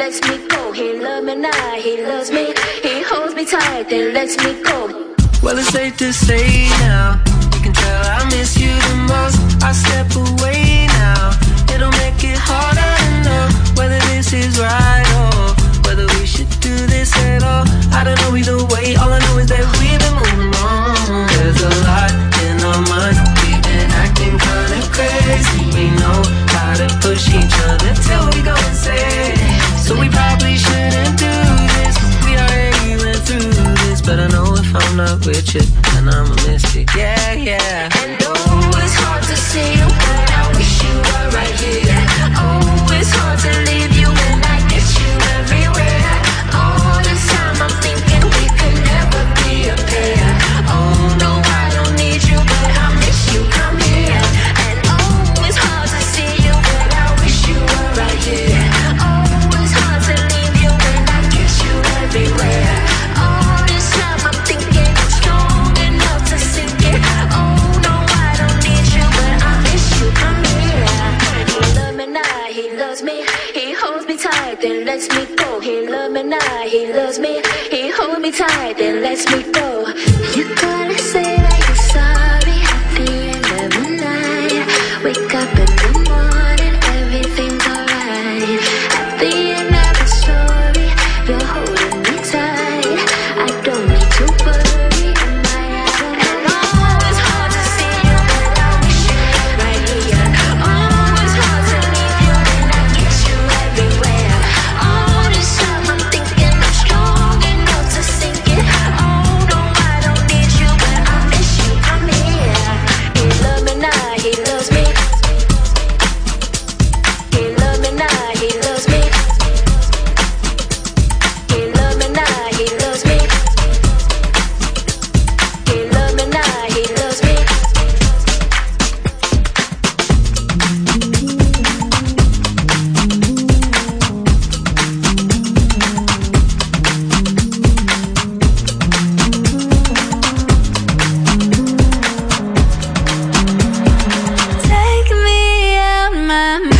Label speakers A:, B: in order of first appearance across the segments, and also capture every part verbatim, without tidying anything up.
A: lets me go. He loves me now, he loves me. He holds me tight, then lets me go.
B: Well, it's safe to say now, you can tell I miss you the most. I step away now, it'll make it harder to know whether this is right or whether we should do this at all. I don't know either way, all I know is that we've been moving on. There's a lot in our minds, we've been acting kinda crazy. We know how to push each other till we go insane. So we probably shouldn't do this, we already went through this. But I know if I'm not with you, then I'ma miss you, yeah, yeah.
A: And oh, it's hard to see you, but I wish you were right here. Oh, it's hard to leave you when I get you everywhere. All this time I'm thinking we could never be a pair. Oh no, I don't need you, but I miss you, come here. And oh, it's hard to see you, but I wish you were right here. Oh, it's hard to leave you when I get you everywhere. All this time I'm thinking I'm strong enough to sink it. Oh no, I don't need you, but I miss you, come here. He loves me now, he loves me. He holds me tight, then lets me go. He loves me now, he loves me. He holds me tight, then lets me go. You gotta say that you're sorry at the end of the night. Wake up in the morning, everything's alright. At the end of the story, you're holding me tight. I don't need to worry, am I out? And oh, it's hard to see you, but I wish you were right here. Oh, it's hard to leave you when I get you everywhere. All this time I'm thinking I'm strong enough to sink it. Oh no, I don't need you, but I miss you, come here. He loves me now, he loves me. He loves me now, he loves me. He loves me now, he loves me. He loves me now, he loves me. Take me out my mind.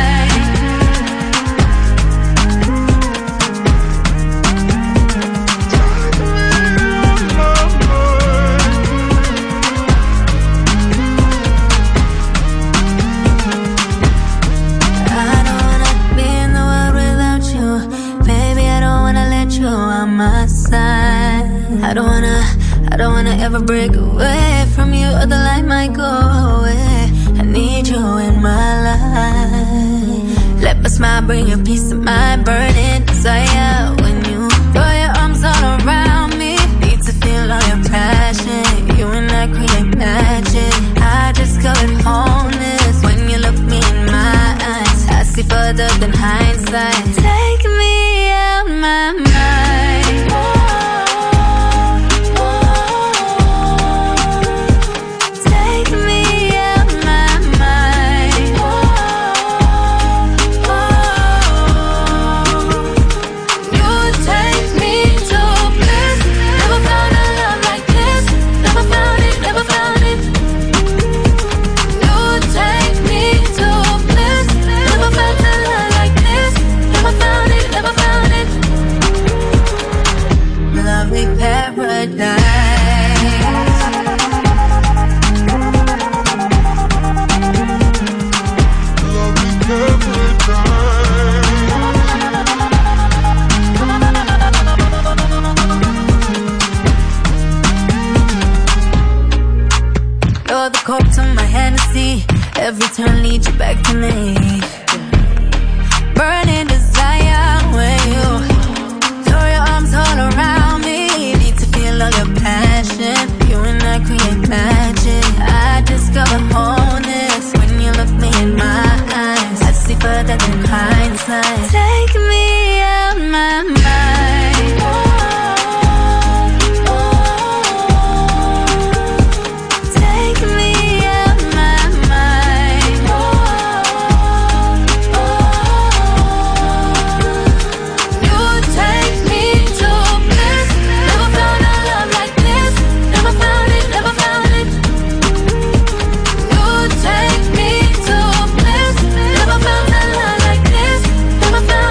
A: I don't wanna be in the world without you. Baby, I don't wanna let you on my side. I don't wanna, I don't wanna ever break away from you, or the light might go away. I need you in my life. Let my smile bring you peace of mind, burning desire. When you throw your arms all around me, need to feel all your passion. You and I create magic. I discovered wholeness when you look me in my eyes. I see further than hindsight. Take me out my mind. Take me out my mind. You take me to bliss. Never found a love like this. Never found it, never found it. You take me to bliss. Never felt a love like this. Never found it, never found it. Lovely paradise. You're the cork to my Hennessy. Every turn leads you back to me. Burning desire when you throw your arms all around me. Need to feel all your passion. You and I create magic. I discover wholeness when you look me in my eyes. I see further than hindsight. Take me out my mind. Take me out my mind. You take me to bliss. Never found a love like this. Never found it, never found it. You take me to bliss. Never found a love like this. Never found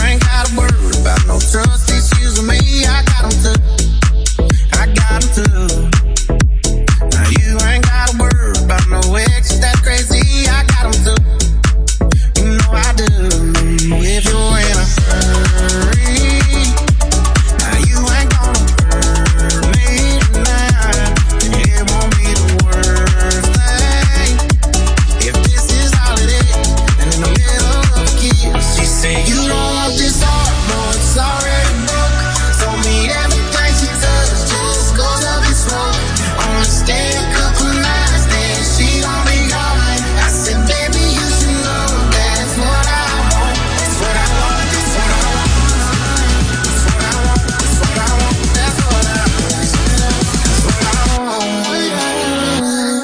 C: ain't gotta worry about no trust issues with me. I got 'em too. I got 'em too. Now you ain't gotta worry about no exes that's crazy. I got 'em too. You know I do. If you're in a hurry, now you ain't gonna hurt me tonight. It won't be the worst thing if this is all it is. And in the middle of a kiss, she said, you don't want this heart, no, it's already broke. Told me everything she touched just goes up in smoke. Only stay a couple nights, then she gon' be gone. I said, baby, you should know that's what I want. That's what I want, that's what I want. That's what I want, that's what I want. That's what I want, that's what I want.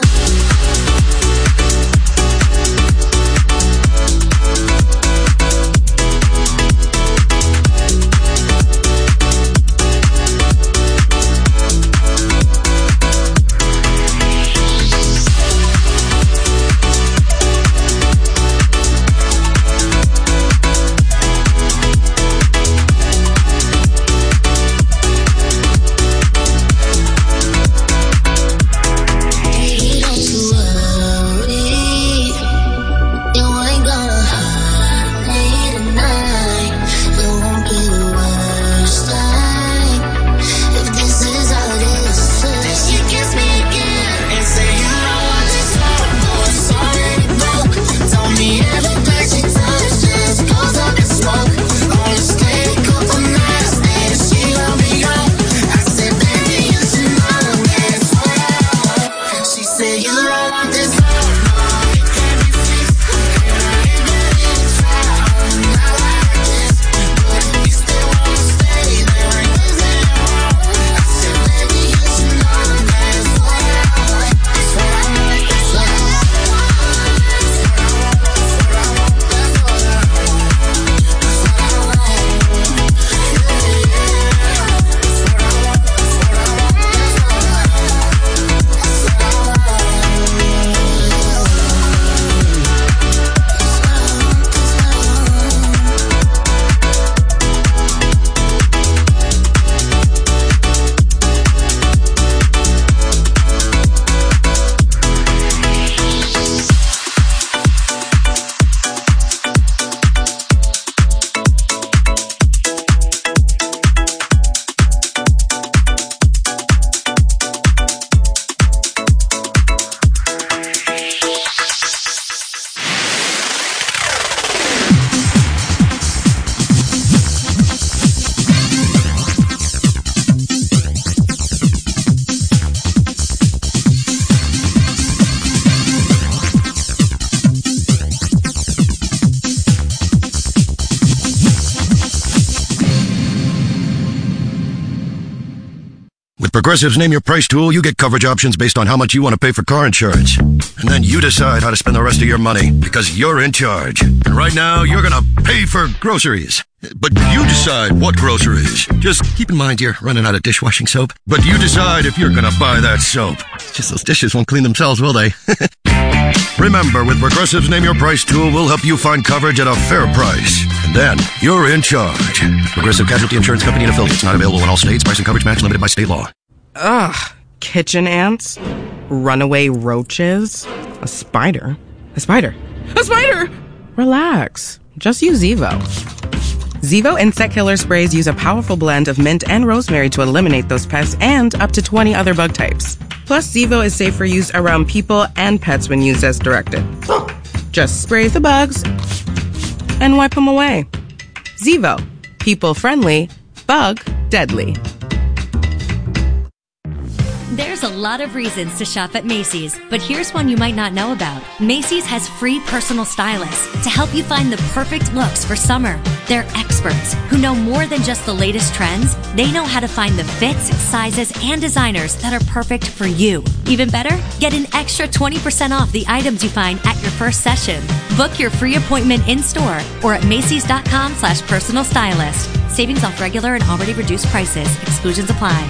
D: Progressive's Name Your Price tool, you get coverage options based on how much you want to pay for car insurance. And then you decide how to spend the rest of your money, because you're in charge. And right now, you're going to pay for groceries. But you decide what groceries. Just keep in mind you're running out of dishwashing soap. But you decide if you're going to buy that soap. Just those dishes won't clean themselves, will they? Remember, with Progressive's Name Your Price tool, we'll help you find coverage at a fair price. And then, you're in charge. Progressive Casualty Insurance Company and affiliates. Not available in all states. Price and coverage match limited by state law.
E: Ugh. Kitchen ants. Runaway roaches. A spider. A spider. A spider! Relax. Just use Zevo. Zevo insect killer sprays use a powerful blend of mint and rosemary to eliminate those pests and up to twenty other bug types. Plus, Zevo is safe for use around people and pets when used as directed. Just spray the bugs and wipe them away. Zevo. People friendly. Bug deadly.
F: There's a lot of reasons to shop at Macy's, but here's one you might not know about. Macy's has free personal stylists to help you find the perfect looks for summer. They're experts who know more than just the latest trends. They know how to find the fits, sizes, and designers that are perfect for you. Even better, get an extra twenty percent off the items you find at your first session. Book your free appointment in-store or at Macy's.com slash personal stylist. Savings off regular and already reduced prices. Exclusions apply.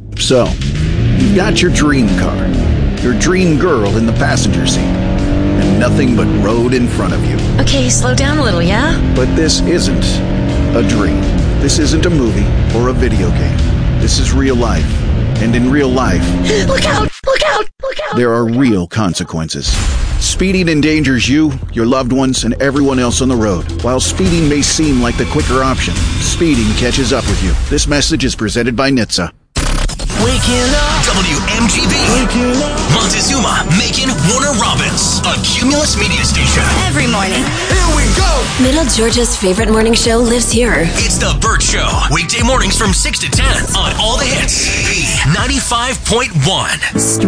G: So, you've got your dream car, your dream girl in the passenger seat, and nothing but road in front of you.
H: Okay, slow down a little, yeah?
G: But this isn't a dream. This isn't a movie or a video game. This is real life. And in real life,
H: Look out! Look out! Look out!
G: there are real consequences. Speeding endangers you, your loved ones, and everyone else on the road. While speeding may seem like the quicker option, speeding catches up with you. This message is presented by N H T S A.
I: Waking up. W M G B. Waking up. Montezuma, Macon, Warner Robins. A Cumulus media station.
H: Every morning.
I: Here we go.
H: Middle Georgia's favorite morning show lives here.
I: It's The Burt Show. Weekday mornings from six to ten on all the hits. B ninety-five point one.